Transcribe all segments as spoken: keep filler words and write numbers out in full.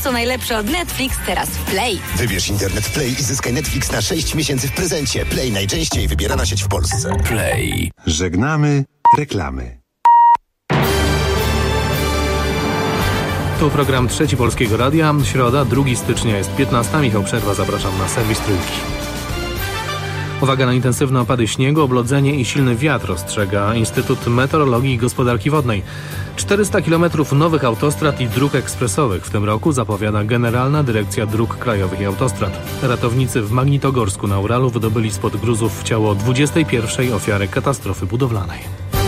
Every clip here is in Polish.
co najlepsze od Netflix teraz w Play. Wybierz internet Play i zyskaj Netflix na sześć miesięcy w prezencie. Play najczęściej wybierana sieć w Polsce. Play. Żegnamy reklamy. Tu program Trzeci Polskiego Radia. Środa, drugiego stycznia jest piętnastego. Michał Przerwa, zapraszam na serwis Trójki. Uwaga na intensywne opady śniegu, oblodzenie i silny wiatr, ostrzega Instytut Meteorologii i Gospodarki Wodnej. czterysta kilometrów nowych autostrad i dróg ekspresowych w tym roku zapowiada Generalna Dyrekcja Dróg Krajowych i Autostrad. Ratownicy w Magnitogorsku na Uralu wydobyli spod gruzów ciało dwudziestej pierwszej ofiary katastrofy budowlanej.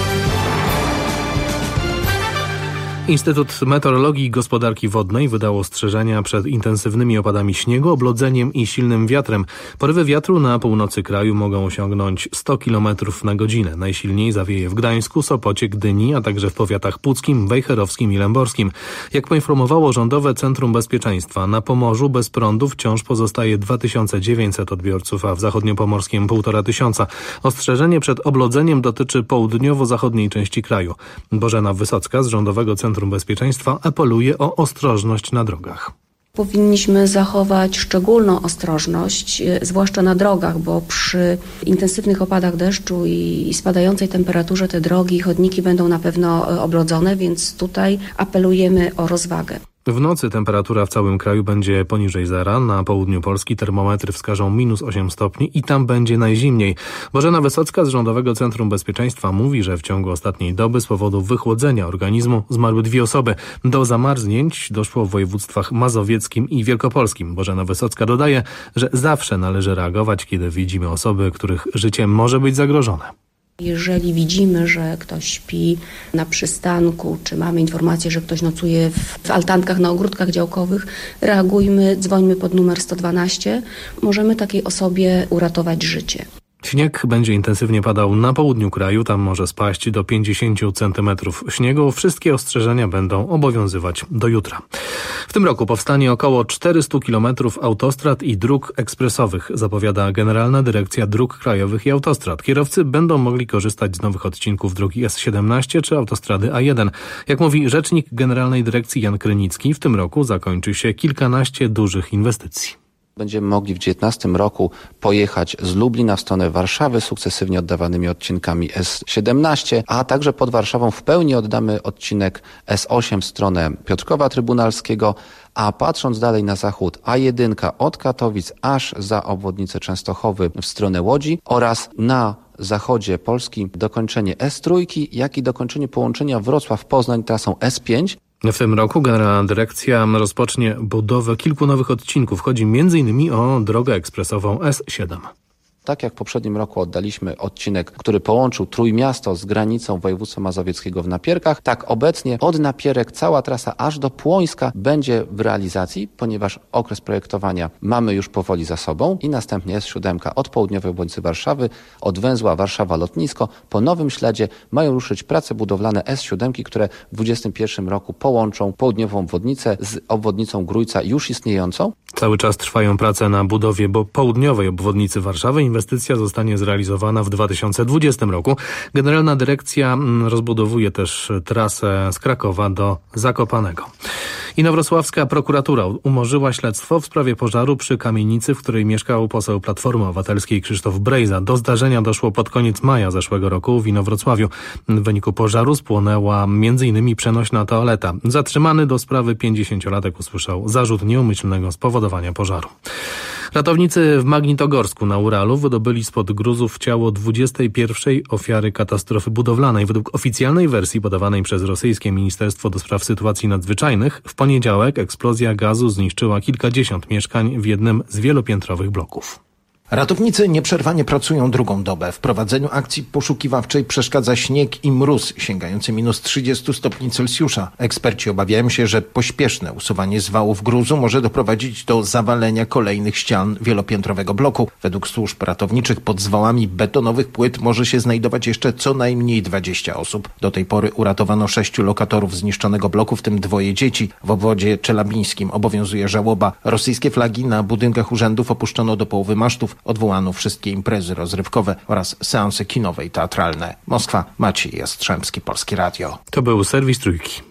Instytut Meteorologii i Gospodarki Wodnej wydał ostrzeżenia przed intensywnymi opadami śniegu, oblodzeniem i silnym wiatrem. Porywy wiatru na północy kraju mogą osiągnąć sto kilometrów na godzinę. Najsilniej zawieje w Gdańsku, Sopocie, Gdyni, a także w powiatach puckim, wejherowskim i lęborskim. Jak poinformowało Rządowe Centrum Bezpieczeństwa, na Pomorzu bez prądu wciąż pozostaje dwa tysiące dziewięćset odbiorców, a w zachodniopomorskim półtora tysiąca. Ostrzeżenie przed oblodzeniem dotyczy południowo-zachodniej części kraju. Bożena Wysocka z Rządowego Centrum Bezpieczeństwa apeluje o ostrożność na drogach. Powinniśmy zachować szczególną ostrożność, zwłaszcza na drogach, bo przy intensywnych opadach deszczu i spadającej temperaturze te drogi i chodniki będą na pewno oblodzone, więc tutaj apelujemy o rozwagę. W nocy temperatura w całym kraju będzie poniżej zera. Na południu Polski termometry wskażą minus osiem stopni i tam będzie najzimniej. Bożena Wysocka z Rządowego Centrum Bezpieczeństwa mówi, że w ciągu ostatniej doby z powodu wychłodzenia organizmu zmarły dwie osoby. Do zamarznięć doszło w województwach mazowieckim i wielkopolskim. Bożena Wysocka dodaje, że zawsze należy reagować, kiedy widzimy osoby, których życie może być zagrożone. Jeżeli widzimy, że ktoś śpi na przystanku, czy mamy informację, że ktoś nocuje w altankach na ogródkach działkowych, reagujmy, dzwońmy pod numer sto dwanaście. Możemy takiej osobie uratować życie. Śnieg będzie intensywnie padał na południu kraju, tam może spaść do pięćdziesiąt centymetrów śniegu. Wszystkie ostrzeżenia będą obowiązywać do jutra. W tym roku powstanie około czterysta kilometrów autostrad i dróg ekspresowych, zapowiada Generalna Dyrekcja Dróg Krajowych i Autostrad. Kierowcy będą mogli korzystać z nowych odcinków drogi S siedemnaście czy autostrady A jeden. Jak mówi rzecznik Generalnej Dyrekcji Jan Krynicki, w tym roku zakończy się kilkanaście dużych inwestycji. Będziemy mogli w dziewiętnastym roku pojechać z Lublina w stronę Warszawy sukcesywnie oddawanymi odcinkami S siedemnaście, a także pod Warszawą w pełni oddamy odcinek S osiem w stronę Piotrkowa Trybunalskiego, a patrząc dalej na zachód A jeden od Katowic aż za obwodnicę Częstochowy w stronę Łodzi oraz na zachodzie Polski dokończenie S trzy, jak i dokończenie połączenia Wrocław-Poznań trasą S pięć. W tym roku Generalna Dyrekcja rozpocznie budowę kilku nowych odcinków. Chodzi między innymi o drogę ekspresową S siedem. Tak jak w poprzednim roku oddaliśmy odcinek, który połączył Trójmiasto z granicą województwa mazowieckiego w Napierkach, tak obecnie od Napierek cała trasa aż do Płońska będzie w realizacji, ponieważ okres projektowania mamy już powoli za sobą i następnie S siedem od południowej obwodnicy Warszawy, od węzła Warszawa-Lotnisko. Po nowym śledzie mają ruszyć prace budowlane S siedem, które w dwudziestym pierwszym roku połączą południową obwodnicę z obwodnicą Grójca już istniejącą. Cały czas trwają prace na budowie bo południowej obwodnicy Warszawy. Inwestycja zostanie zrealizowana w dwa tysiące dwudziestym roku. Generalna Dyrekcja rozbudowuje też trasę z Krakowa do Zakopanego. Inowrocławska prokuratura umorzyła śledztwo w sprawie pożaru przy kamienicy, w której mieszkał poseł Platformy Obywatelskiej Krzysztof Brejza. Do zdarzenia doszło pod koniec maja zeszłego roku w Inowrocławiu. W wyniku pożaru spłonęła między innymi przenośna toaleta. Zatrzymany do sprawy pięćdziesięciolatek usłyszał zarzut nieumyślnego spowodowania pożaru. Ratownicy w Magnitogorsku na Uralu wydobyli spod gruzów ciało dwudziestej pierwszej ofiary katastrofy budowlanej. Według oficjalnej wersji podawanej przez rosyjskie Ministerstwo do Spraw Sytuacji Nadzwyczajnych w poniedziałek eksplozja gazu zniszczyła kilkadziesiąt mieszkań w jednym z wielopiętrowych bloków. Ratownicy nieprzerwanie pracują drugą dobę. W prowadzeniu akcji poszukiwawczej przeszkadza śnieg i mróz sięgający minus trzydzieści stopni Celsjusza. Eksperci obawiają się, że pośpieszne usuwanie zwałów gruzu może doprowadzić do zawalenia kolejnych ścian wielopiętrowego bloku. Według służb ratowniczych pod zwałami betonowych płyt może się znajdować jeszcze co najmniej dwadzieścia osób. Do tej pory uratowano sześciu lokatorów zniszczonego bloku, w tym dwoje dzieci. W obwodzie czelabińskim obowiązuje żałoba. Rosyjskie flagi na budynkach urzędów opuszczono do połowy masztów. Odwołano wszystkie imprezy rozrywkowe oraz seanse kinowe i teatralne. Moskwa, Maciej Jastrzębski, Polskie Radio. To był serwis Trójki.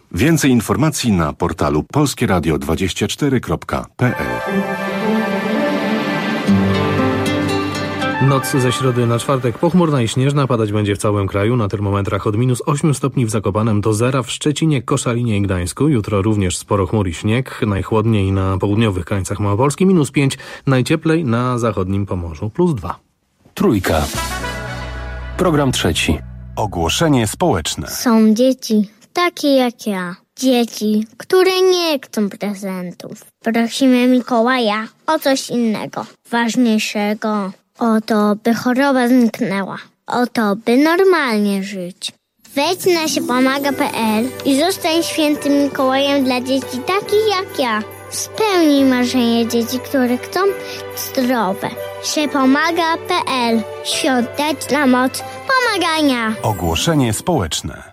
Więcej informacji na portalu polskie radio dwadzieścia cztery kropka p l. Noc ze środy na czwartek pochmurna i śnieżna, padać będzie w całym kraju, na termometrach od minus ośmiu stopni w Zakopanem do zera w Szczecinie, Koszalinie i Gdańsku. Jutro również sporo chmur i śnieg, najchłodniej na południowych krańcach Małopolski, minus pięć, najcieplej na zachodnim Pomorzu, plus dwa. Trójka. Program trzeci. Ogłoszenie społeczne. Są dzieci takie jak ja. Dzieci, które nie chcą prezentów. Prosimy Mikołaja o coś innego, ważniejszego. O to, by choroba zniknęła. O to, by normalnie żyć. Wejdź na siepomaga kropka p l i zostań świętym Mikołajem dla dzieci takich jak ja. Spełnij marzenie dzieci, które chcą zdrowe. siepomaga kropka p l. Świąteczna moc pomagania. Ogłoszenie społeczne.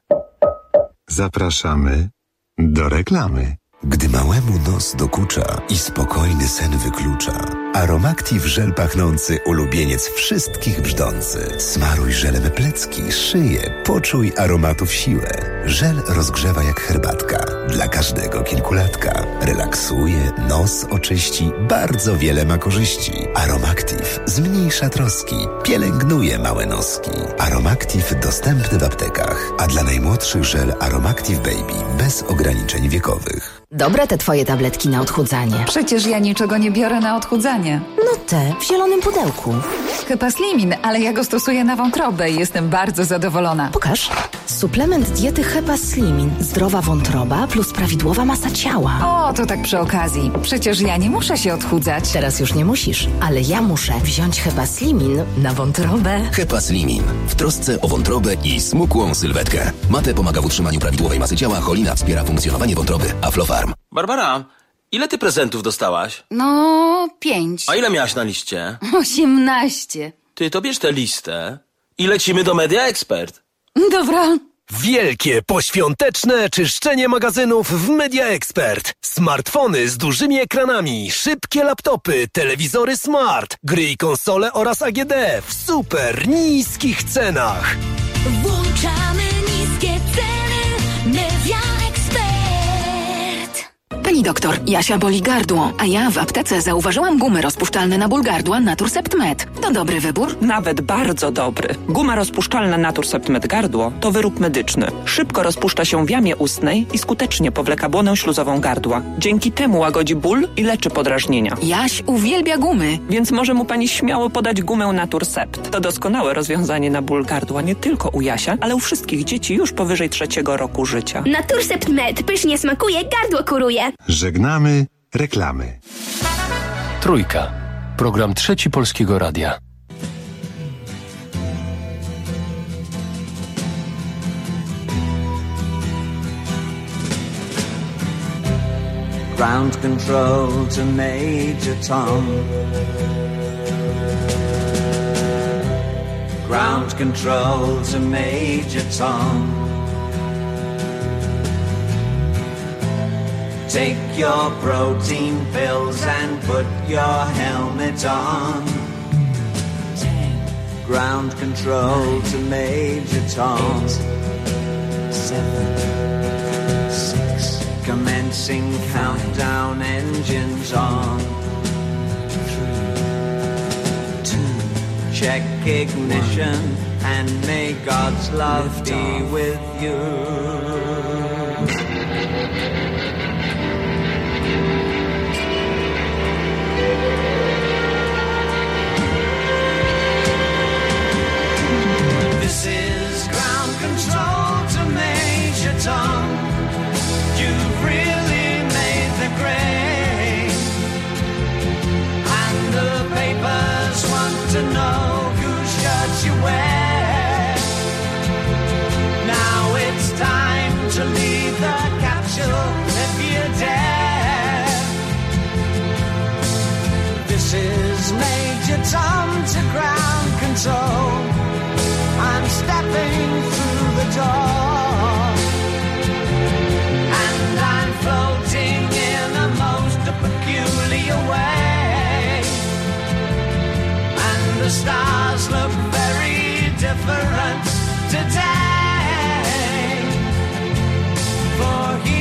Zapraszamy do reklamy. Gdy małemu nos dokucza i spokojny sen wyklucza, Aromactive żel pachnący, ulubieniec wszystkich brzdący. Smaruj żelem plecki, szyję, poczuj aromatów siłę. Żel rozgrzewa jak herbatka, dla każdego kilkulatka. Relaksuje, nos oczyści, bardzo wiele ma korzyści. Aromactive zmniejsza troski, pielęgnuje małe noski. Aromactive dostępny w aptekach, a dla najmłodszych żel Aromactive Baby bez ograniczeń wiekowych. Dobre te twoje tabletki na odchudzanie. Przecież ja niczego nie biorę na odchudzanie. No te, w zielonym pudełku. Hepaslimin, ale ja go stosuję na wątrobę i jestem bardzo zadowolona. Pokaż. Suplement diety Hepaslimin. Zdrowa wątroba plus prawidłowa masa ciała. O, to tak przy okazji. Przecież ja nie muszę się odchudzać. Teraz już nie musisz, ale ja muszę wziąć Hepaslimin na wątrobę. Hepaslimin. W trosce o wątrobę i smukłą sylwetkę. Mate pomaga w utrzymaniu prawidłowej masy ciała, cholina wspiera funkcjonowanie wątroby. Aflofarm. Barbara, ile ty prezentów dostałaś? No, pięć. A ile miałaś na liście? Osiemnaście. Ty to bierz tę listę i lecimy do Media Expert. Dobra. Wielkie, poświąteczne czyszczenie magazynów w Media Expert. Smartfony z dużymi ekranami, szybkie laptopy, telewizory smart, gry i konsole oraz A G D w super niskich cenach. Włączamy niskie ceny. Media Expert. Pani doktor, Jasia boli gardło, a ja w aptece zauważyłam gumy rozpuszczalne na ból gardła Naturcept Med. To dobry wybór? Nawet bardzo dobry. Guma rozpuszczalna Naturcept Med gardło to wyrób medyczny. Szybko rozpuszcza się w jamie ustnej i skutecznie powleka błonę śluzową gardła. Dzięki temu łagodzi ból i leczy podrażnienia. Jaś uwielbia gumy. Więc może mu pani śmiało podać gumę Naturcept. To doskonałe rozwiązanie na ból gardła nie tylko u Jasia, ale u wszystkich dzieci już powyżej trzeciego roku życia. Naturcept Med pysznie smakuje, gardło kuruje. Żegnamy reklamy. Trójka. Program trzeci Polskiego Radia. Ground control to Major Tom. Ground control to Major Tom. Take your protein pills and put your helmet on. Ten. Ground control to Major Tom. Eight. Seven. Six. Commencing countdown, engines on. Three. Two. Check ignition and may God's love Lift be off. With you. This is ground control to Major Tom. You've really made the grade. And the papers want to know whose shirt you wear. Now it's time to leave the capsule if you dare. This is Major Tom to ground control. I'm stepping through the door, and I'm floating in a most peculiar way, and the stars look very different today, for here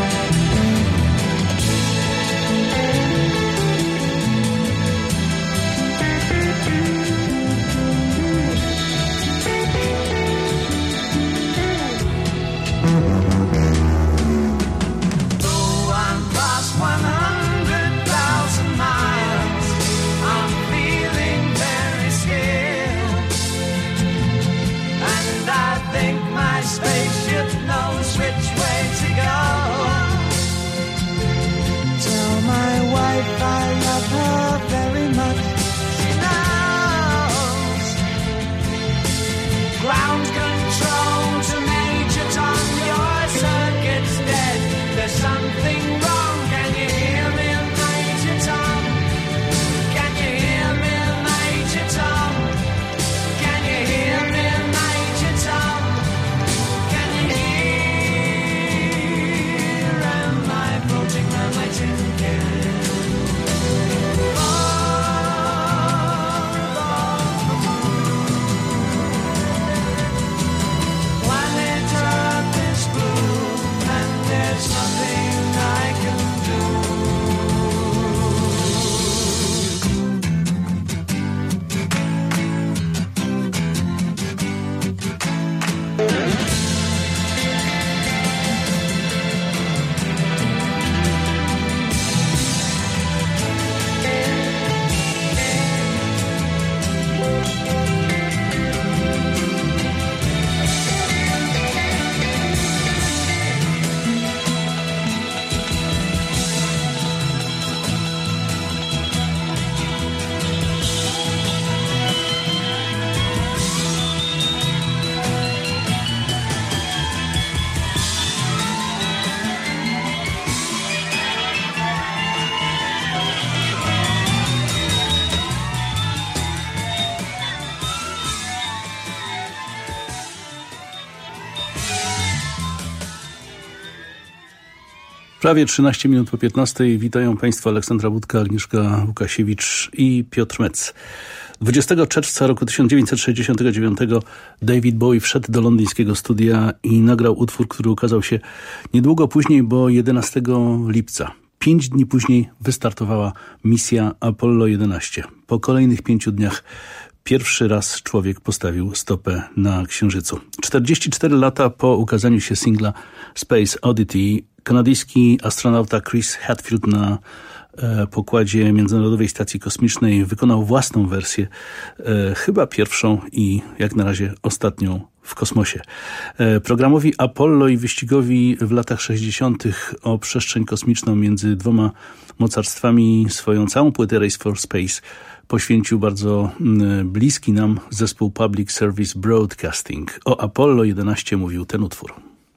Prawie trzynaście minut po piętnastej. Witają Państwa Aleksandra Budka, Agnieszka Łukasiewicz i Piotr Metz. dwudziestego czerwca roku tysiąc dziewięćset sześćdziesiątego dziewiątego David Bowie wszedł do londyńskiego studia i nagrał utwór, który ukazał się niedługo później, bo jedenastego lipca. Pięć dni później wystartowała misja Apollo jedenaście. Po kolejnych pięciu dniach pierwszy raz człowiek postawił stopę na Księżycu. czterdzieści cztery lata po ukazaniu się singla Space Oddity kanadyjski astronauta Chris Hadfield na e, pokładzie Międzynarodowej Stacji Kosmicznej wykonał własną wersję, e, chyba pierwszą i jak na razie ostatnią w kosmosie. E, programowi Apollo i wyścigowi w latach sześćdziesiątych o przestrzeń kosmiczną między dwoma mocarstwami swoją całą płytę Race for Space poświęcił bardzo m, bliski nam zespół Public Service Broadcasting. O Apollo jedenaście mówił ten utwór.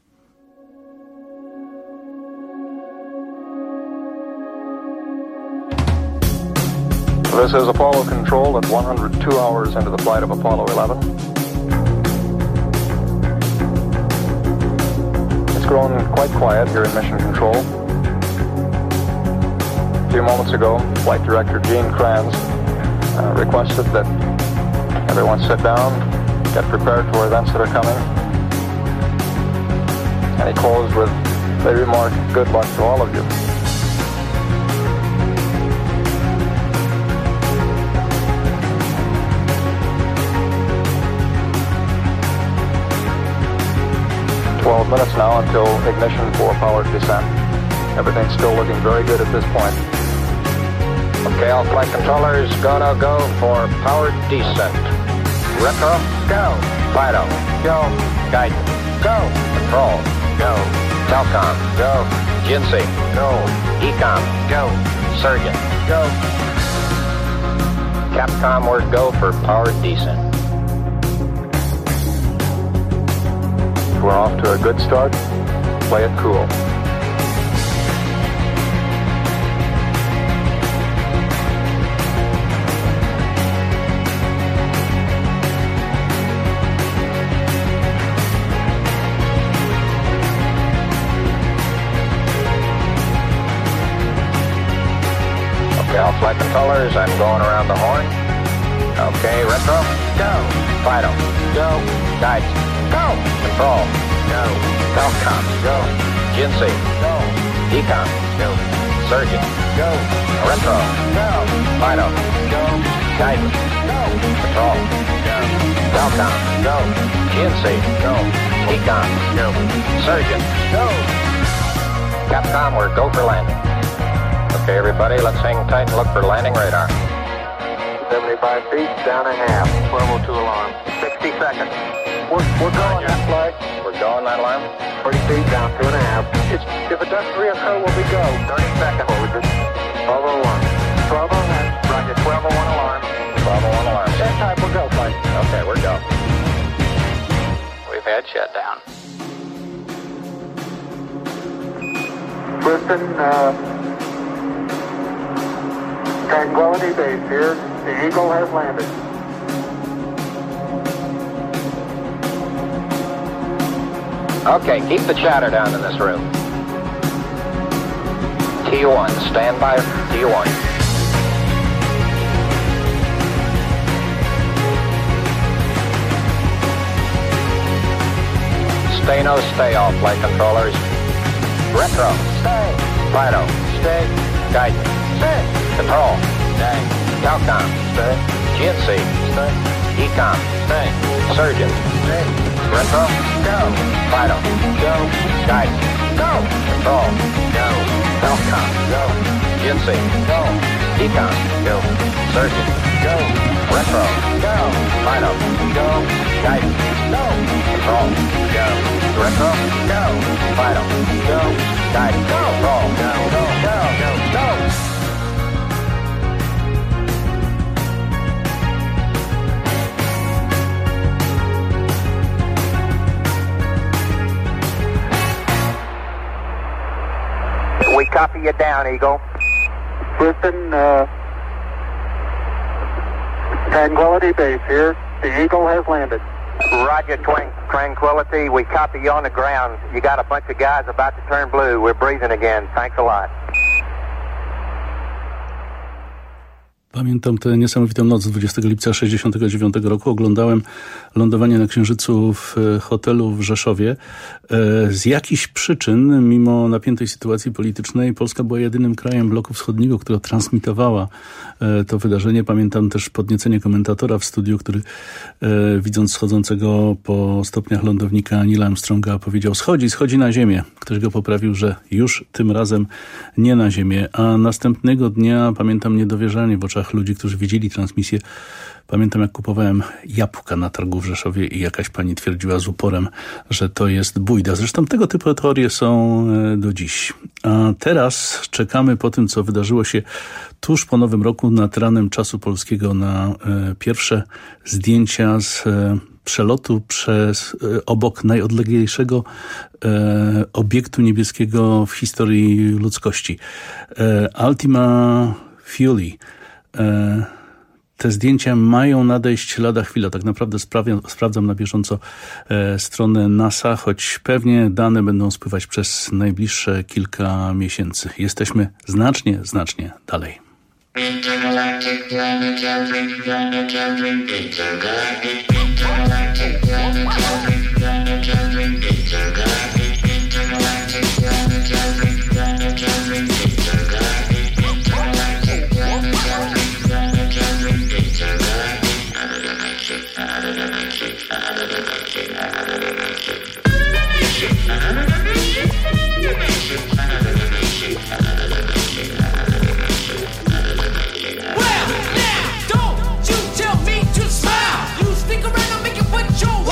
This is Apollo Control at one hundred two hours into the flight of Apollo eleven. It's grown quite quiet here in Mission Control. A few moments ago, Flight Director Gene Kranz uh, requested that everyone sit down, get prepared for events that are coming. And he closed with the remark, "Good luck to all of you." twelve minutes now until ignition for powered descent. Everything's still looking very good at this point. Okay, all flight controllers, gonna go for powered descent. Retro, go. Fido, go. Guidance, go. Control, go. Telcom, go. Jinsei, go. Ecom, go. Surgeon, go. Capcom, we're go for powered descent. We're off to a good start. Play it cool. Okay, all flight controllers, I'm going around the horn. Okay, retro, go. Fido, go. Guidance, go. Control, go. Telcom, go. Jinsei, go. Decon, go. Surgeon, go. Retro, go. Fido, go. Guidance, go. Patrol, go. Falcon, go. G N C, go. Decon, go. Surgeon, go. Capcom, we're go for landing. Okay, everybody, let's hang tight and look for landing radar. seventy-five feet, down a half. twelve oh two alarm. sixty seconds. We're, we're going that flight. We're going that alarm. thirty feet, down two and a half. It's, if it doesn't reoccur, will we go? thirty seconds. twelve oh one. twelve oh one. Roger, twelve oh one alarm. twelve oh one alarm. That time, we'll go, flight. Okay, we're go. We've had shutdown. Listen, uh, Tranquility Base here. The Eagle has landed. Okay, keep the chatter down in this room. T one, stand by. T one. Stay no stay all flight controllers. Retro, stay. Fido, stay. Guidance, stay. Control, stay. Falcon, stay. G N C, stay. Econ, stay. Surgeon, stay. Retro, go. Fido, go. Guidance, go. Control, go. Falcon, go. G N C, go. Econ, go. Surgeon, go. Retro, go. Fido, go. Guidance, go. Control, go. Retro, go. Fido, go. Guidance, go. Control, go. Go, go, go, go. We copy you down, Eagle. Listen, uh, Tranquility Base here. The Eagle has landed. Roger, Twin Tranquility. We copy you on the ground. You got a bunch of guys about to turn blue. We're breathing again. Thanks a lot. Pamiętam tę niesamowitą noc dwudziestego lipca sześćdziesiątego dziewiątego roku. Oglądałem lądowanie na Księżycu w hotelu w Rzeszowie. Z jakichś przyczyn, mimo napiętej sytuacji politycznej, Polska była jedynym krajem bloku wschodniego, która transmitowała to wydarzenie. Pamiętam też podniecenie komentatora w studiu, który widząc schodzącego po stopniach lądownika Neila Armstronga powiedział: schodzi, schodzi na ziemię. Ktoś go poprawił, że już tym razem nie na ziemię. A następnego dnia pamiętam niedowierzanie w oczach ludzi, którzy widzieli transmisję. Pamiętam, jak kupowałem jabłka na targu w Rzeszowie i jakaś pani twierdziła z uporem, że to jest bójda. Zresztą tego typu teorie są do dziś. A teraz czekamy po tym, co wydarzyło się tuż po Nowym Roku nad ranem czasu polskiego na pierwsze zdjęcia z przelotu przez obok najodleglejszego e, obiektu niebieskiego w historii ludzkości. E, Ultima Thule. E, te zdjęcia mają nadejść lada chwila. Tak naprawdę sprawia, sprawdzam na bieżąco e, stronę NASA, choć pewnie dane będą spływać przez najbliższe kilka miesięcy. Jesteśmy znacznie, znacznie dalej. Intergalactic planetary, planetary, intergalactic, intergalactic, planetary, planetary, intergalactic, intergalactic, planetary, planetary, intergalactic, intergalactic, planetary, planetary, intergalactic, intergalactic, intergalactic, intergalactic, Well, now, don't you tell me to smile. You stick around and make it what you want.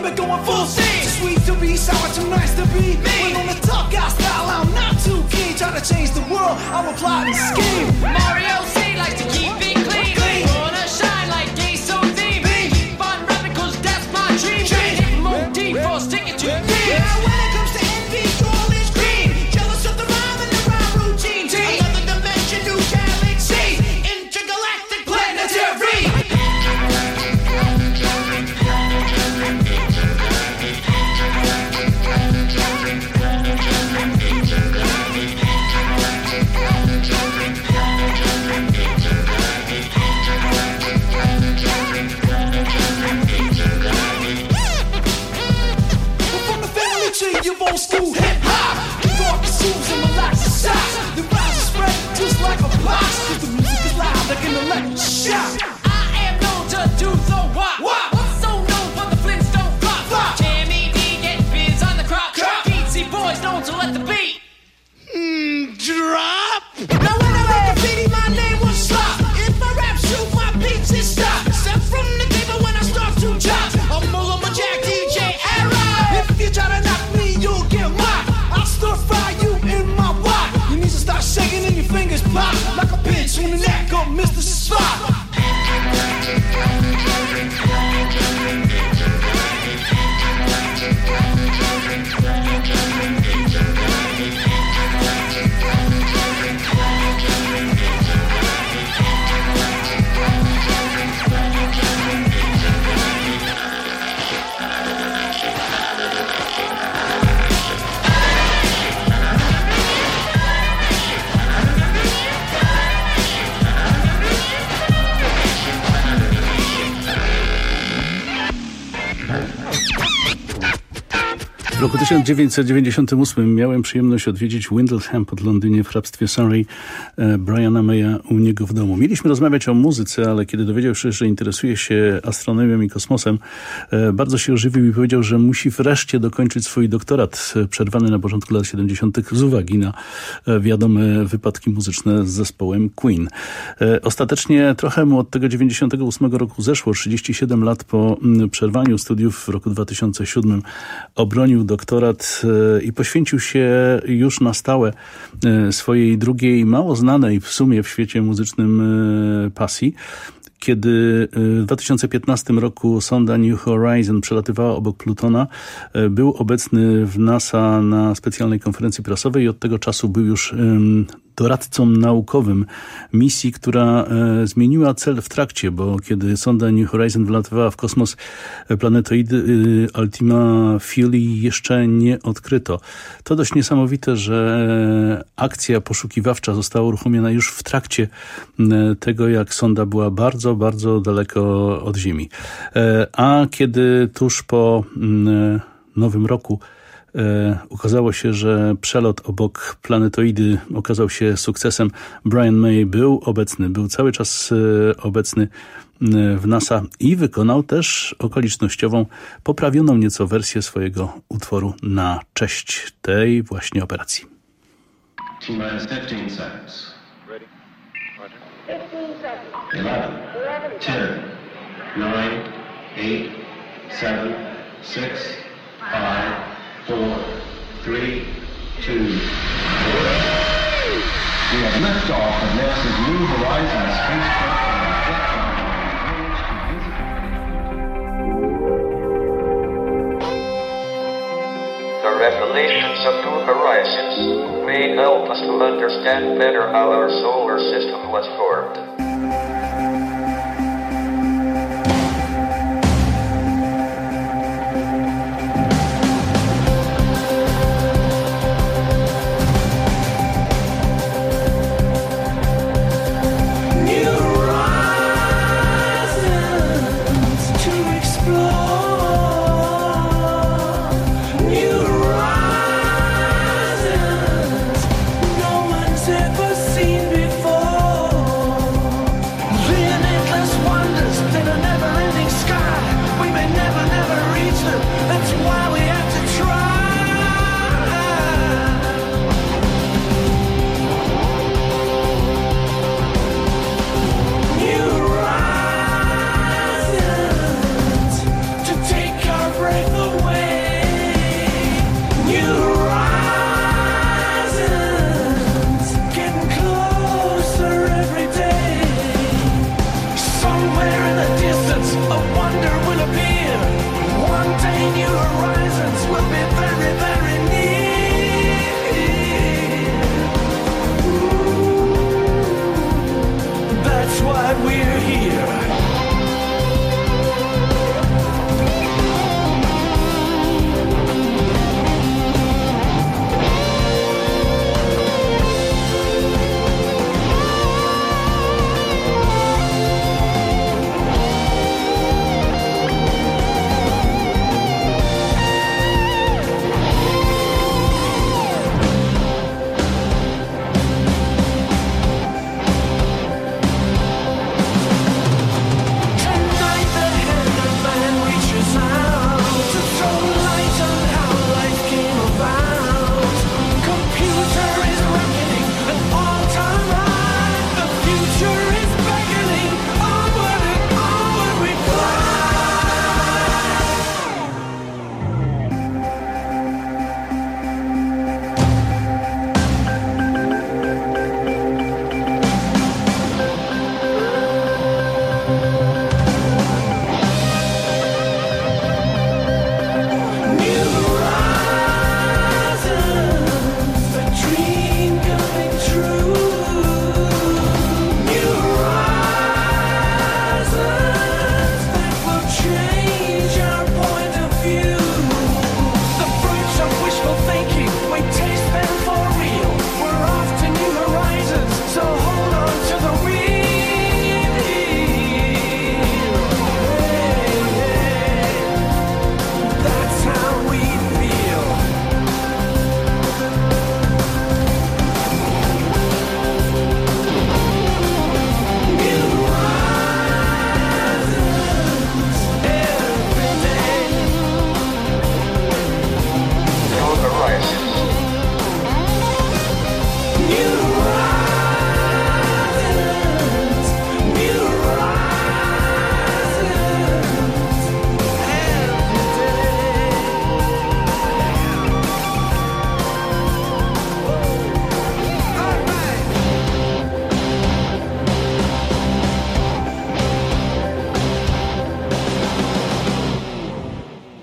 baby going full steam. Too sweet to be sour, too nice to be me. When on the tough guy style, I'm not too keen. Try to change the world, I'm a plotting scheme. Mario C likes to keep it clean. clean. Wanna shine like gay so deep. Keep on rapping cause that's my dream. Dream. Hit more deep for sticking to me. Yeah, when it comes to envy, all is green. Jealous of the rhyme and the rhyme routine. Team. Another dimension, new galaxy. Intergalactic planetary. You've old school hip hop, dark shoes and relaxed socks. The rise is spread just like a box. Cause the music is loud like an electric shock. I am known to do the wop. Wop. So known for the Flintstone flop. Flop. Jammy D get biz on the crop. Crop. Beatsy boys known to let the beat mm, drop. Now when I make a beat, my name was Slop. If I rap, shoot my beats is stop. Step from the table when I start to drop. I'm Mullah Jack D J era. If you try to knock me, you'll get mocked. I'll stir fry you in my wok. Your knees will start shaking and your fingers pop like a pinch on the neck of Mister Spock. W roku tysiąc dziewięćset dziewięćdziesiątym ósmym miałem przyjemność odwiedzić Windlesham pod Londynie w hrabstwie Surrey e, Briana Maya u niego w domu. Mieliśmy rozmawiać o muzyce, ale kiedy dowiedział się, że interesuje się astronomią i kosmosem, e, bardzo się ożywił i powiedział, że musi wreszcie dokończyć swój doktorat e, przerwany na początku lat siedemdziesiątych z uwagi na e, wiadome wypadki muzyczne z zespołem Queen. E, ostatecznie trochę mu od tego dziewięćdziesiątego ósmego roku zeszło. trzydzieści siedem lat po m, przerwaniu studiów w roku dwa tysiące siódmym obronił doktorat i poświęcił się już na stałe swojej drugiej, mało znanej w sumie w świecie muzycznym pasji. Kiedy w dwa tysiące piętnastym roku sonda New Horizon przelatywała obok Plutona, był obecny w NASA na specjalnej konferencji prasowej i od tego czasu był już doradcą naukowym misji, która e, zmieniła cel w trakcie, bo kiedy sonda New Horizon wylatywała w kosmos, planetoidy e, Ultima Thule jeszcze nie odkryto. To dość niesamowite, że akcja poszukiwawcza została uruchomiona już w trakcie e, tego, jak sonda była bardzo, bardzo daleko od Ziemi. E, a kiedy tuż po e, Nowym Roku E, okazało się, że przelot obok planetoidy okazał się sukcesem. Brian May był obecny, był cały czas e, obecny e, w NASA i wykonał też okolicznościową, poprawioną nieco wersję swojego utworu na cześć tej właśnie operacji. T-minus fifteen seconds. Ready? Roger. fifteen seconds. eleven. ten. nine. eight. seven. six. five. Four, three, two, one. We have liftoff of NASA's New Horizons spacecraft. The revelations of New Horizons may help us to understand better how our solar system was formed. Ever seen before.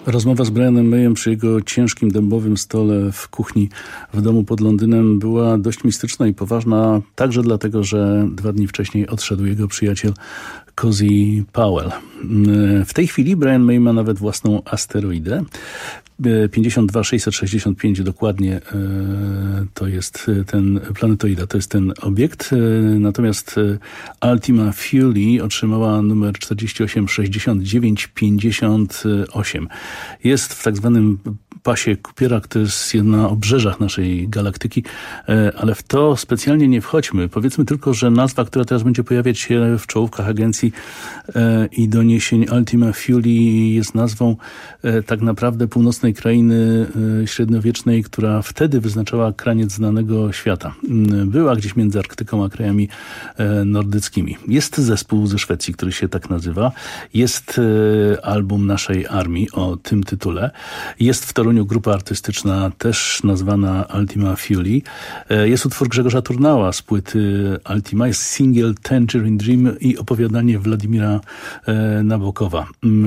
Rozmowa z Brianem Mayem przy jego ciężkim dębowym stole w kuchni w domu pod Londynem była dość mistyczna i poważna, także dlatego, że dwa dni wcześniej odszedł jego przyjaciel Cozy Powell. W tej chwili Brian May ma nawet własną asteroidę. pięćdziesiąt dwa sześćset sześćdziesiąt pięć dokładnie to jest ten planetoida, to jest ten obiekt. Natomiast Ultima Thule otrzymała numer czterdzieści osiem sześćdziesiąt dziewięć pięćdziesiąt osiem. Jest w tak zwanym pasie Kupiera, który jest na obrzeżach naszej galaktyki, ale w to specjalnie nie wchodźmy. Powiedzmy tylko, że nazwa, która teraz będzie pojawiać się w czołówkach agencji i doniesień Ultima Thule jest nazwą tak naprawdę północnej krainy średniowiecznej, która wtedy wyznaczała kraniec znanego świata. Była gdzieś między Arktyką a krajami nordyckimi. Jest zespół ze Szwecji, który się tak nazywa. Jest album naszej armii o tym tytule. Jest w Toruniu grupa artystyczna też nazwana Ultima Thule. Jest utwór Grzegorza Turnała z płyty Ultima. Jest singiel Tangerine Dream i opowiadanie Władimira Nabokowa.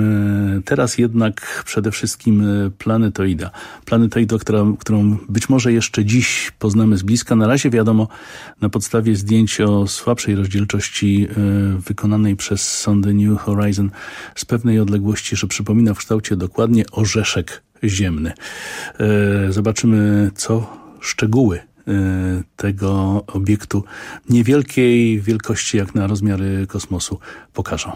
Teraz jednak przede wszystkim Planetoida. Planetoida, która, którą być może jeszcze dziś poznamy z bliska. Na razie wiadomo na podstawie zdjęć o słabszej rozdzielczości wykonanej przez sondę New Horizon z pewnej odległości, że przypomina w kształcie dokładnie orzeszek ziemny. Zobaczymy, co szczegóły tego obiektu niewielkiej wielkości jak na rozmiary kosmosu pokażą.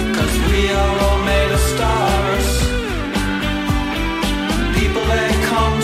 Come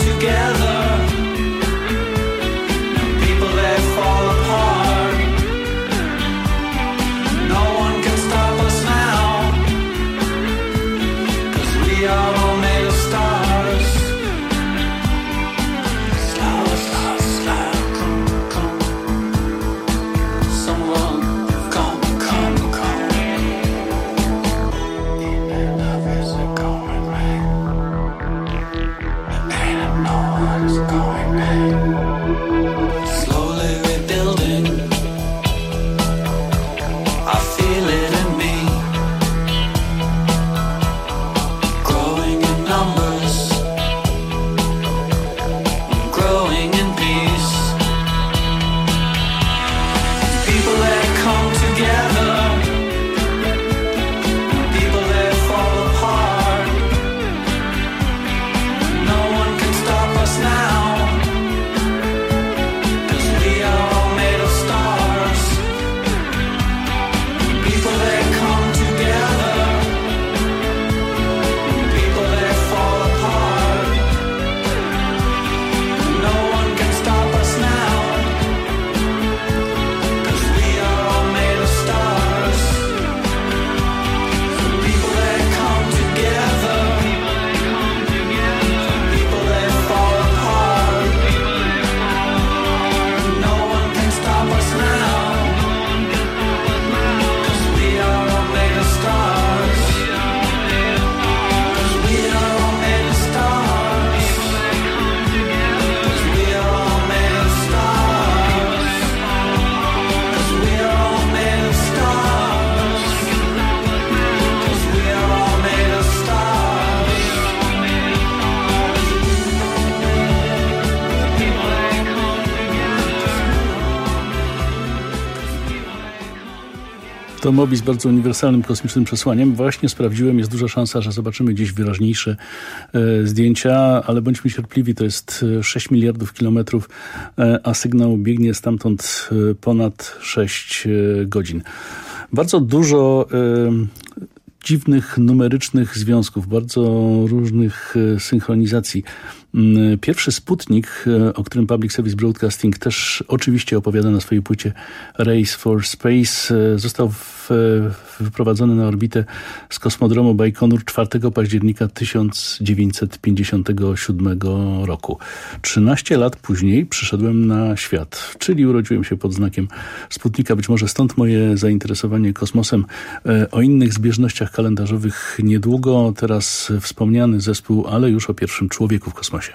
To Mobi z bardzo uniwersalnym kosmicznym przesłaniem. Właśnie sprawdziłem, jest duża szansa, że zobaczymy gdzieś wyraźniejsze e, zdjęcia, ale bądźmy cierpliwi, to jest sześć miliardów kilometrów, e, a sygnał biegnie stamtąd e, ponad sześć e, godzin. Bardzo dużo e, dziwnych numerycznych związków, bardzo różnych e, synchronizacji. Pierwszy Sputnik, o którym Public Service Broadcasting też oczywiście opowiada na swojej płycie Race for Space, został w, wyprowadzony na orbitę z kosmodromu Bajkonur czwartego października tysiąc dziewięćset pięćdziesiątego siódmego roku. trzynaście lat później przyszedłem na świat, czyli urodziłem się pod znakiem Sputnika. Być może stąd moje zainteresowanie kosmosem. O innych zbieżnościach kalendarzowych niedługo. Teraz wspomniany zespół, ale już o pierwszym człowieku w kosmosie.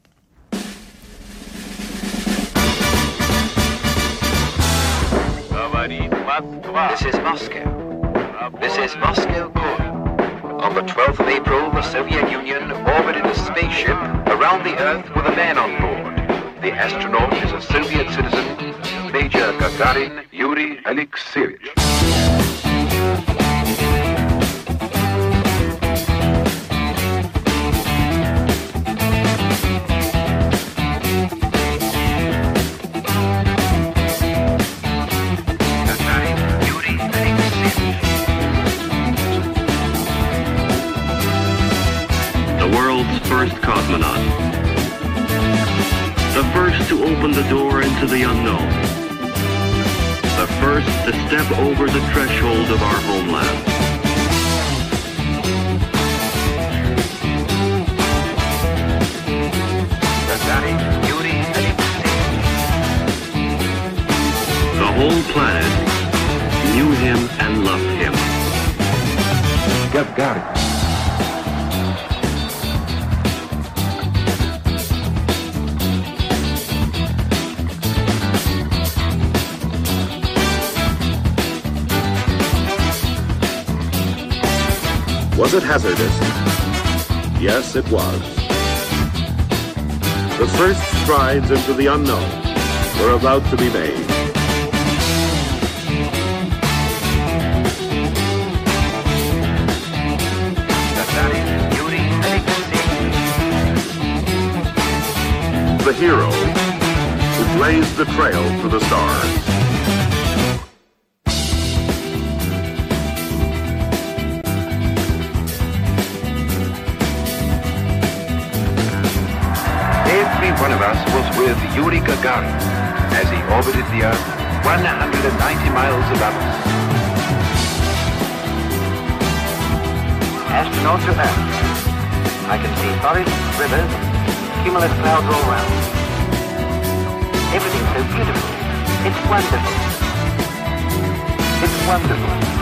This is Moscow. This is Moscow Core. On the twelfth of April, the Soviet Union orbited a spaceship around the Earth with a man on board. The astronaut is a Soviet citizen, Major Gagarin Yuri Alexeyevich. First cosmonaut. The first to open the door into the unknown. The first to step over the threshold of our homeland. The whole planet knew him and loved him. Gagarin. Was it hazardous? Yes, it was. The first strides into the unknown were about to be made. The hero who blazed the trail to the stars. One of us was with Yuri Gagarin as he orbited the Earth one hundred ninety miles above us. Astronaut to Earth. I can see forests, rivers, cumulus clouds all around. Everything's so beautiful. It's wonderful. It's wonderful.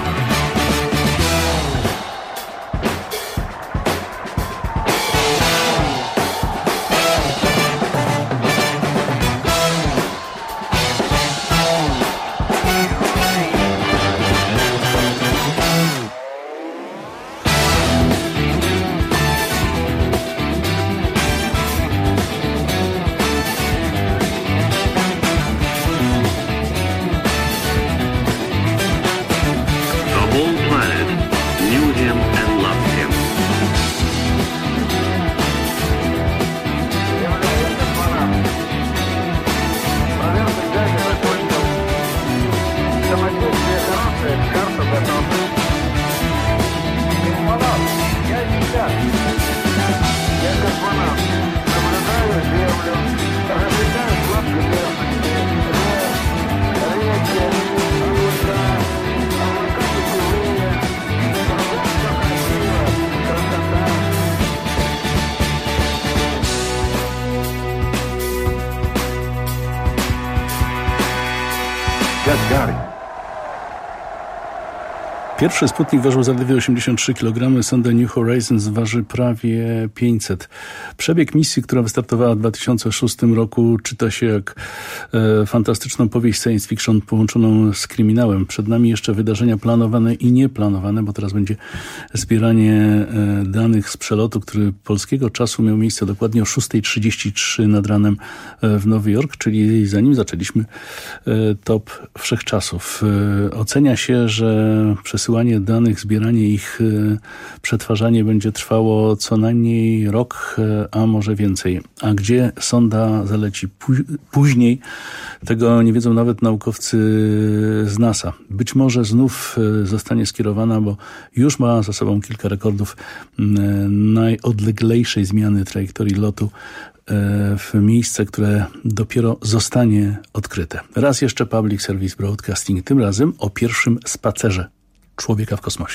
Pierwszy Sputnik ważył zaledwie osiemdziesiąt trzy kilogramy, sonda New Horizons waży prawie pięćset. Przebieg misji, która wystartowała w dwa tysiące szóstym roku, czyta się jak e, fantastyczną powieść science fiction połączoną z kryminałem. Przed nami jeszcze wydarzenia planowane i nieplanowane, bo teraz będzie zbieranie e, danych z przelotu, który polskiego czasu miał miejsce dokładnie o szósta trzydzieści trzy nad ranem e, w Nowy Jork, czyli zanim zaczęliśmy e, top wszechczasów. E, ocenia się, że przesyłanie danych, zbieranie ich, e, przetwarzanie będzie trwało co najmniej rok, e, a może więcej. A gdzie sonda zaleci pó- później, tego nie wiedzą nawet naukowcy z NASA. Być może znów e, zostanie skierowana, bo już ma za sobą kilka rekordów e, najodleglejszej zmiany trajektorii lotu w miejsce, które dopiero zostanie odkryte. Raz jeszcze Public Service Broadcasting, tym razem o pierwszym spacerze człowieka w kosmosie.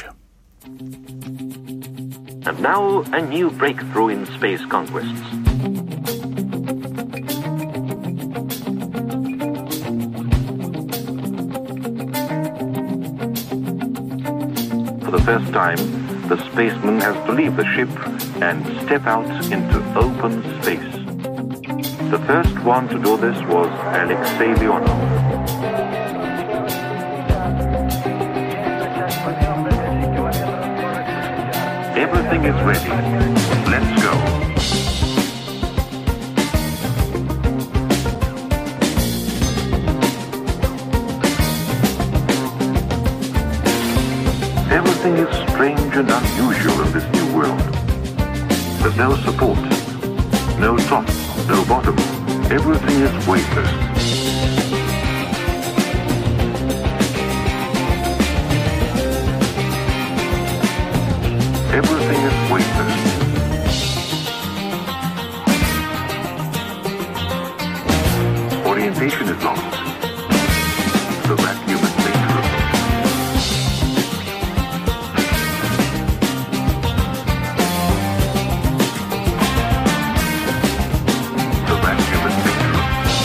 And now a new breakthrough in space conquests. For the first time, the spaceman has to leave the ship and step out into open space. The first one to do this was Alexei Leonov. Everything is ready. Let's go. Everything is strange and unusual in this new world. There's no support, no top, no bottom. Everything is weightless. Everything is weightless. Orientation is lost. The vacuum is dangerous. The vacuum is dangerous.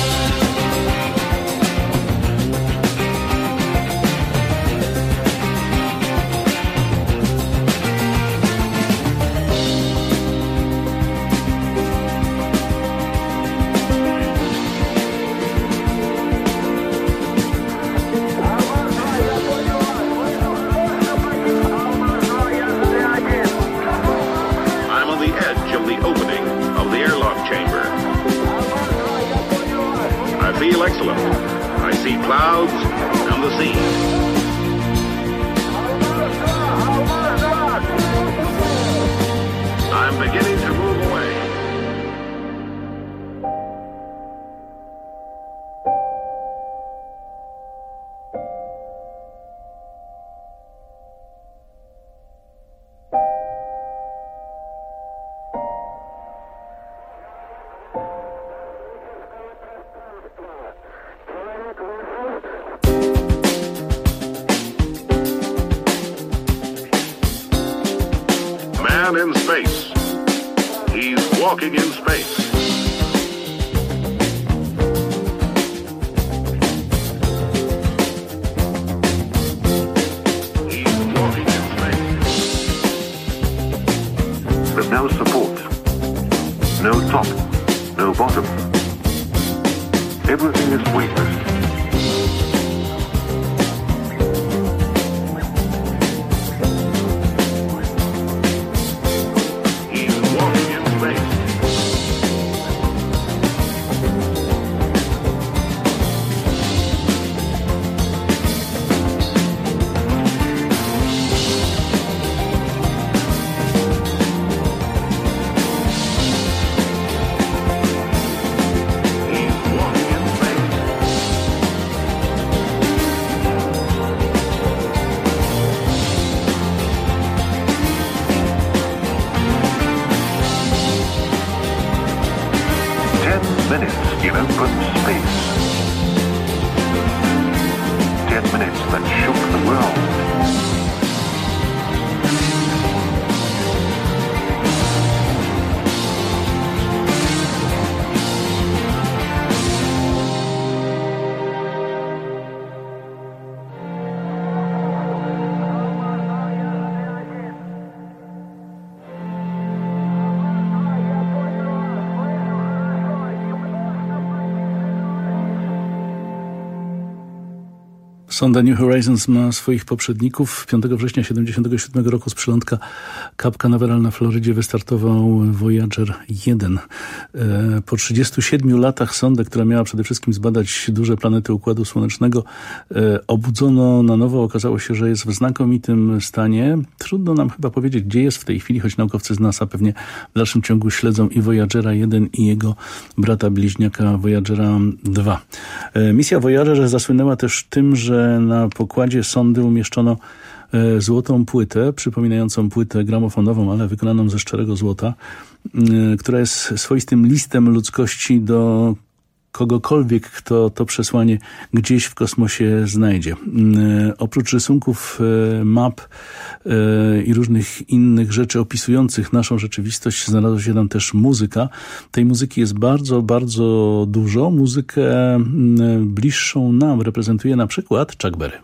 In space. He's walking in space. He's walking in space. There's no support, no top, no bottom. Everything is weightless. Sonda New Horizons ma swoich poprzedników. piątego września tysiąc dziewięćset siedemdziesiątego siódmego roku z przylądka Cape Canaveral na Florydzie wystartował Voyager jeden. Po trzydziestu siedmiu latach sondę, która miała przede wszystkim zbadać duże planety Układu Słonecznego, obudzono na nowo. Okazało się, że jest w znakomitym stanie. Trudno nam chyba powiedzieć, gdzie jest w tej chwili, choć naukowcy z NASA pewnie w dalszym ciągu śledzą i Voyagera jeden i jego brata bliźniaka Voyagera dwa. Misja Voyager zasłynęła też tym, że na pokładzie sondy umieszczono złotą płytę, przypominającą płytę gramofonową, ale wykonaną ze szczerego złota, która jest swoistym listem ludzkości do kogokolwiek, kto to przesłanie gdzieś w kosmosie znajdzie. Oprócz rysunków, map i różnych innych rzeczy opisujących naszą rzeczywistość, znalazła się tam też muzyka. Tej muzyki jest bardzo, bardzo dużo. Muzykę bliższą nam reprezentuje na przykład Chuck Berry.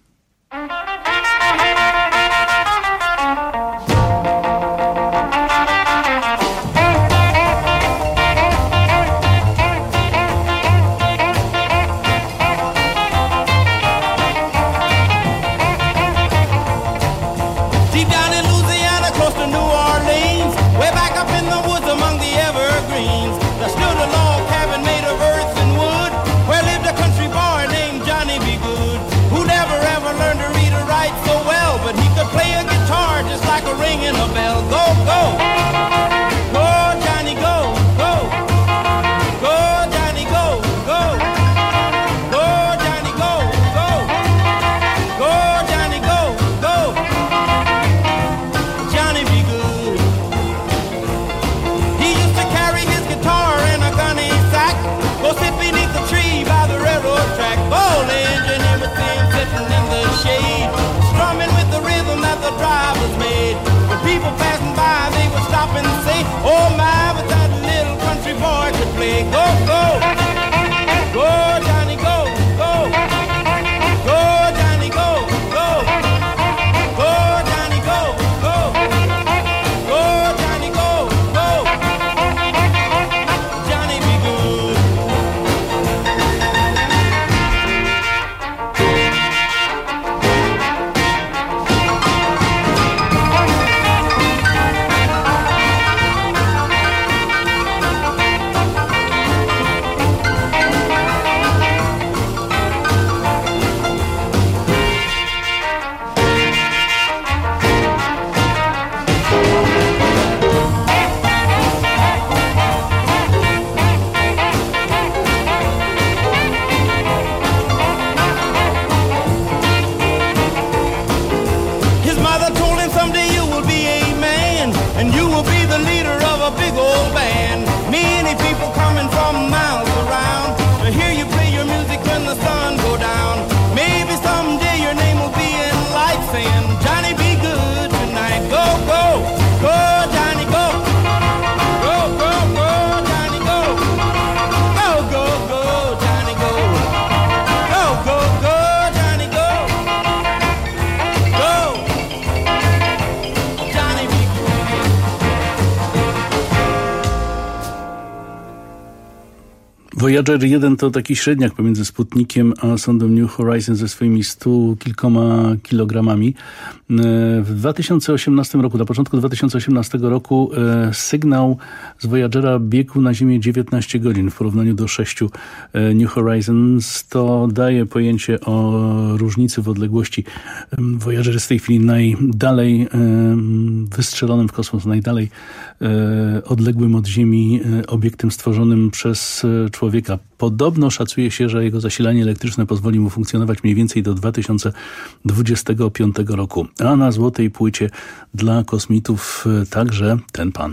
Voyager jeden to taki średniak pomiędzy Sputnikiem a sondą New Horizons ze swoimi stu kilkoma kilogramami. W dwa tysiące osiemnastym roku, na początku dwa tysiące osiemnastego roku sygnał z Voyagera biegł na Ziemię dziewiętnaście godzin w porównaniu do sześciu New Horizons. To daje pojęcie o różnicy w odległości. Voyager jest w tej chwili najdalej wystrzelonym w kosmos, najdalej odległym od Ziemi obiektem stworzonym przez człowieka. Podobno szacuje się, że jego zasilanie elektryczne pozwoli mu funkcjonować mniej więcej do dwa tysiące dwudziestego piątego roku. A na złotej płycie dla kosmitów także ten pan.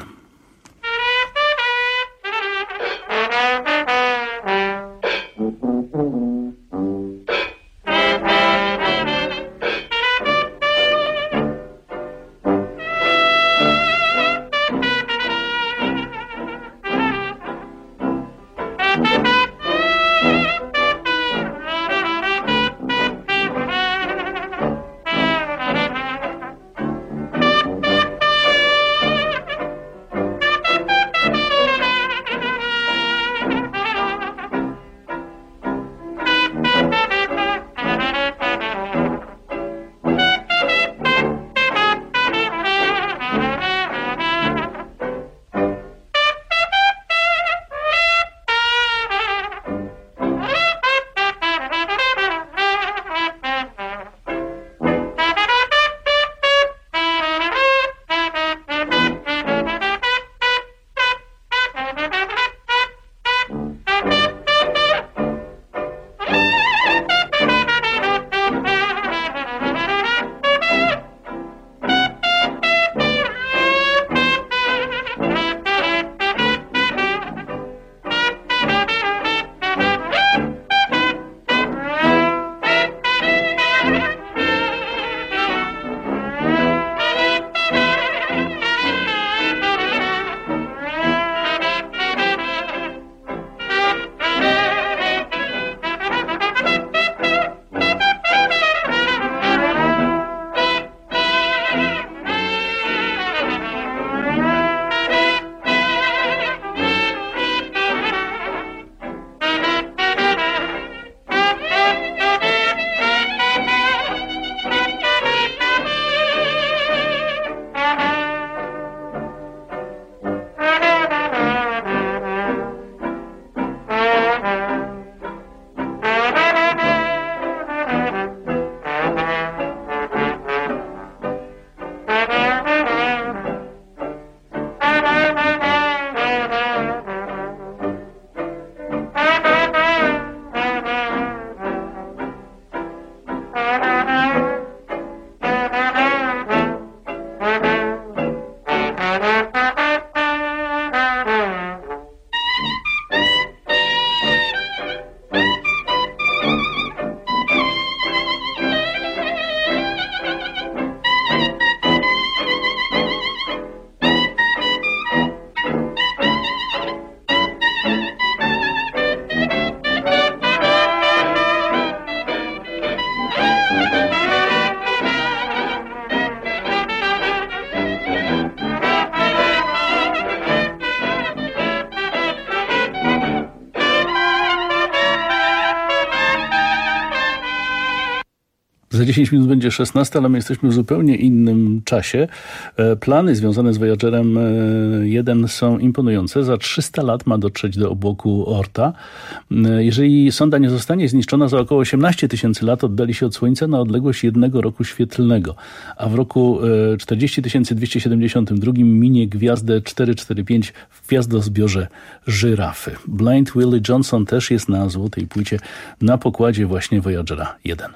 Za dziesięć minut będzie szesnasta, ale my jesteśmy w zupełnie innym czasie. Plany związane z Voyagerem jeden są imponujące. Za trzysta lat ma dotrzeć do obłoku Oorta. Jeżeli sonda nie zostanie zniszczona za około osiemnaście tysięcy lat, oddali się od Słońca na odległość jednego roku świetlnego, a w roku czterdzieści tysięcy dwieście siedemdziesiątym drugim minie gwiazdę czterysta czterdzieści pięć w gwiazdozbiorze Żyrafy. Blind Willie Johnson też jest na złotej płycie na pokładzie właśnie Voyagera jeden.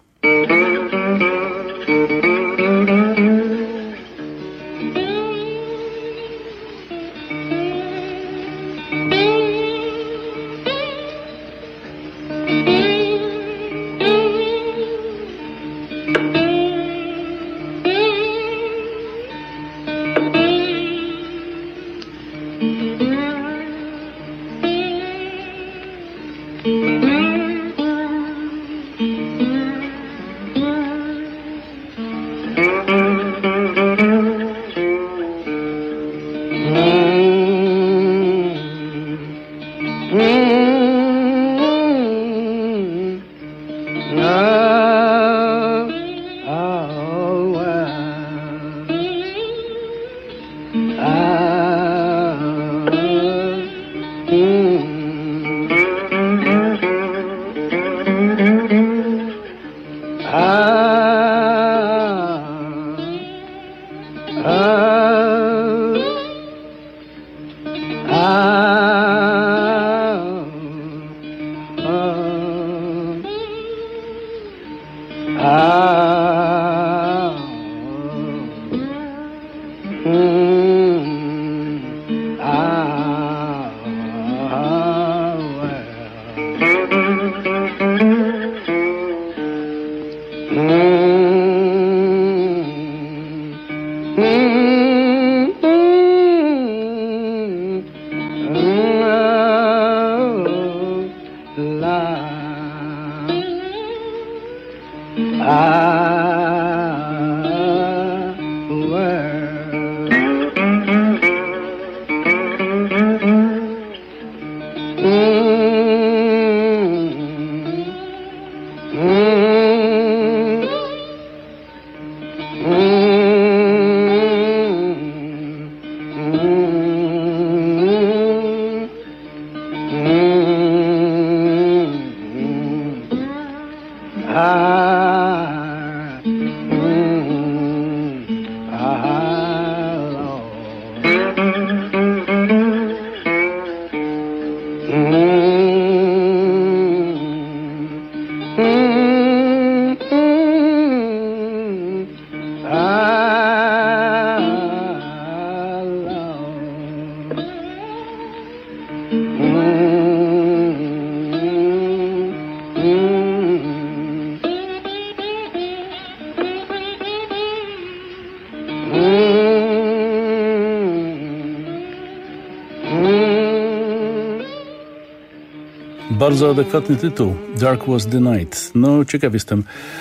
Bardzo adekwatny tytuł. Dark Was the Night. No, ciekaw jestem,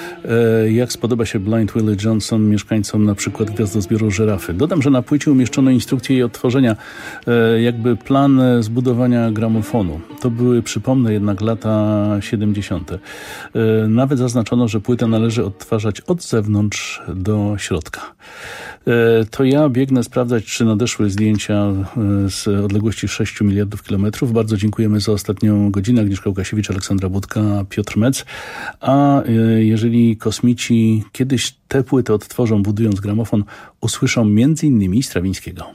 jak spodoba się Blind Willie Johnson mieszkańcom na przykład gwiazdozbioru Żyrafy. Dodam, że na płycie umieszczono instrukcję jej odtworzenia, jakby plan zbudowania gramofonu. To były, przypomnę, jednak lata siedemdziesiąte. Nawet zaznaczono, że płytę należy odtwarzać od zewnątrz do środka. To ja biegnę sprawdzać, czy nadeszły zdjęcia z odległości sześciu miliardów kilometrów. Bardzo dziękujemy za ostatnią godzinę. Agnieszka Łukasiewicz, Aleksandra Budka, Piotr Mec. A jeżeli kosmici kiedyś tę płytę odtworzą, budując gramofon, usłyszą między innymi Strawińskiego.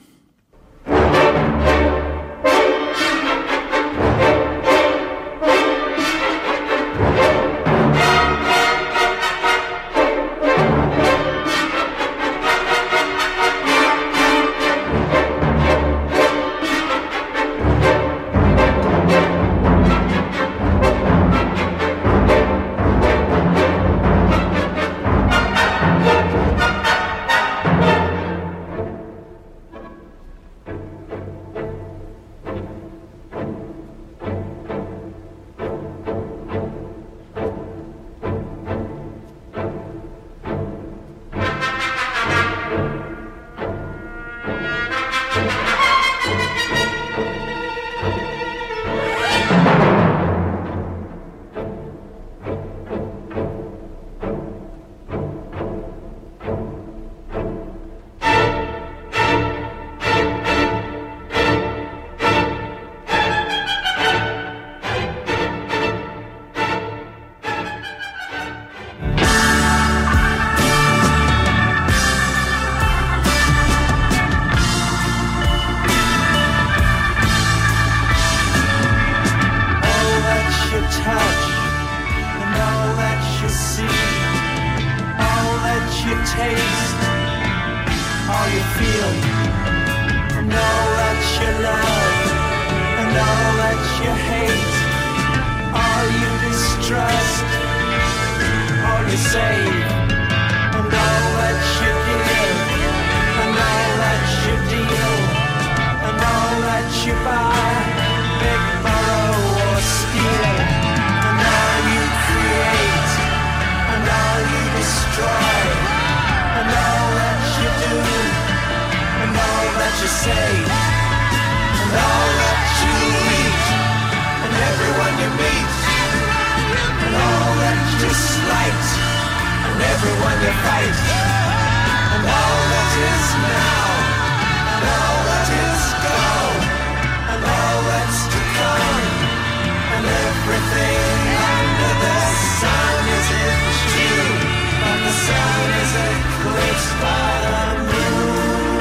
your face. And all that is now, and all that is gone, and all that's to come, and everything under the sun is in June, but the sun is eclipsed by the moon.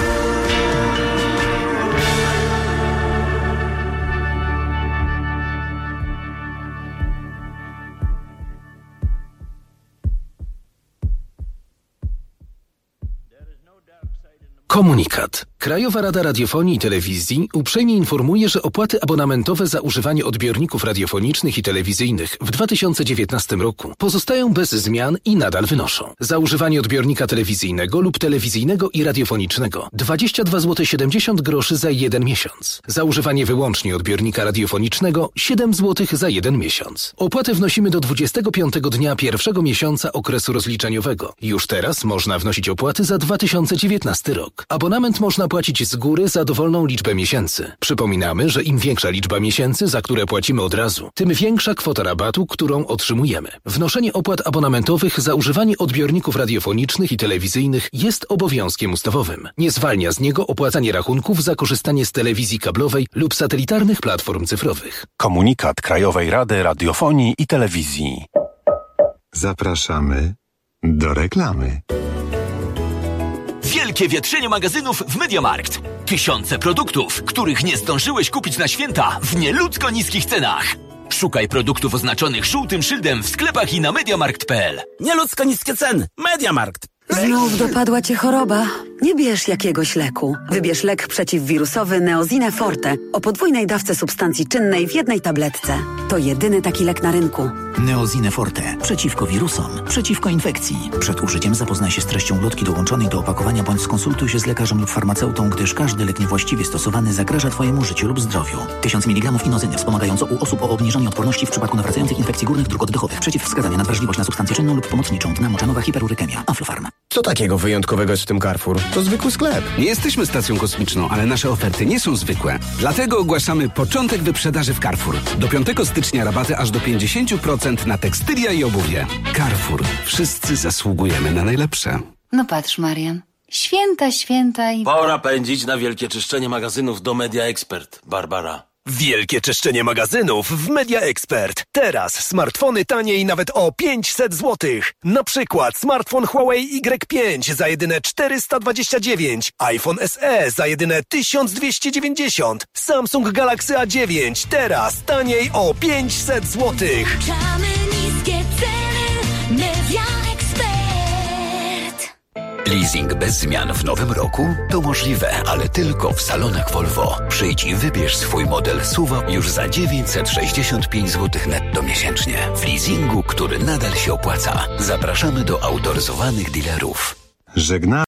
Komunikat. Krajowa Rada Radiofonii i Telewizji uprzejmie informuje, że opłaty abonamentowe za używanie odbiorników radiofonicznych i telewizyjnych w dwa tysiące dziewiętnastym roku pozostają bez zmian i nadal wynoszą. Za używanie odbiornika telewizyjnego lub telewizyjnego i radiofonicznego dwadzieścia dwa złote siedemdziesiąt groszy za jeden miesiąc. Za używanie wyłącznie odbiornika radiofonicznego siedem złotych za jeden miesiąc. Opłatę wnosimy do dwudziestego piątego dnia pierwszego miesiąca okresu rozliczeniowego. Już teraz można wnosić opłaty za dwa tysiące dziewiętnasty rok. Abonament można płacić z góry za dowolną liczbę miesięcy. Przypominamy, że im większa liczba miesięcy, za które płacimy od razu, tym większa kwota rabatu, którą otrzymujemy. Wnoszenie opłat abonamentowych za używanie odbiorników radiofonicznych i telewizyjnych jest obowiązkiem ustawowym. Nie zwalnia z niego opłacanie rachunków za korzystanie z telewizji kablowej lub satelitarnych platform cyfrowych. Komunikat Krajowej Rady Radiofonii i Telewizji. Zapraszamy do reklamy. Wielkie wietrzenie magazynów w MediaMarkt. Tysiące produktów, których nie zdążyłeś kupić na święta w nieludzko niskich cenach. Szukaj produktów oznaczonych żółtym szyldem w sklepach i na mediamarkt kropka p l. Nieludzko niskie ceny. MediaMarkt. Znów dopadła cię choroba? Nie bierz jakiegoś leku. Wybierz lek przeciwwirusowy Neosine Forte o podwójnej dawce substancji czynnej w jednej tabletce. To jedyny taki lek na rynku. Neosine Forte. Przeciwko wirusom, przeciwko infekcji. Przed użyciem zapoznaj się z treścią ulotki dołączonej do opakowania bądź skonsultuj się z lekarzem lub farmaceutą, gdyż każdy lek niewłaściwie stosowany zagraża Twojemu życiu lub zdrowiu. tysiąc miligramów inozyny wspomagająco u osób o obniżonej odporności w przypadku nawracających infekcji górnych dróg oddechowych. Przeciwwskazania na wrażliwość na substancję czynną lub pomocniczą. Dna moczanowa hiperurykemia. Aflofarm. Co takiego wyjątkowego jest w tym Carrefour? To zwykły sklep. Nie jesteśmy stacją kosmiczną, ale nasze oferty nie są zwykłe. Dlatego ogłaszamy początek wyprzedaży w Carrefour. Do piątego stycznia rabaty aż do pięćdziesiąt procent na tekstylia i obuwie. Carrefour. Wszyscy zasługujemy na najlepsze. No patrz, Marian. Święta, święta i... Pora pędzić na wielkie czyszczenie magazynów do Media Expert, Barbara. Wielkie czyszczenie magazynów w Media Expert. Teraz smartfony taniej nawet o pięćset złotych. Na przykład smartfon Huawei Y pięć za jedyne czterysta dwadzieścia dziewięć, iPhone S E za jedyne tysiąc dwieście dziewięćdziesiąt, Samsung Galaxy A dziewięć teraz taniej o pięćset złotych. Niskie ceny, Media Expert. Leasing bez zmian w nowym roku? To możliwe, ale tylko w salonach Volvo. Przyjdź i wybierz swój model S U V już za dziewięćset sześćdziesiąt pięć złotych netto miesięcznie. W leasingu, który nadal się opłaca. Zapraszamy do autoryzowanych dealerów. Żegna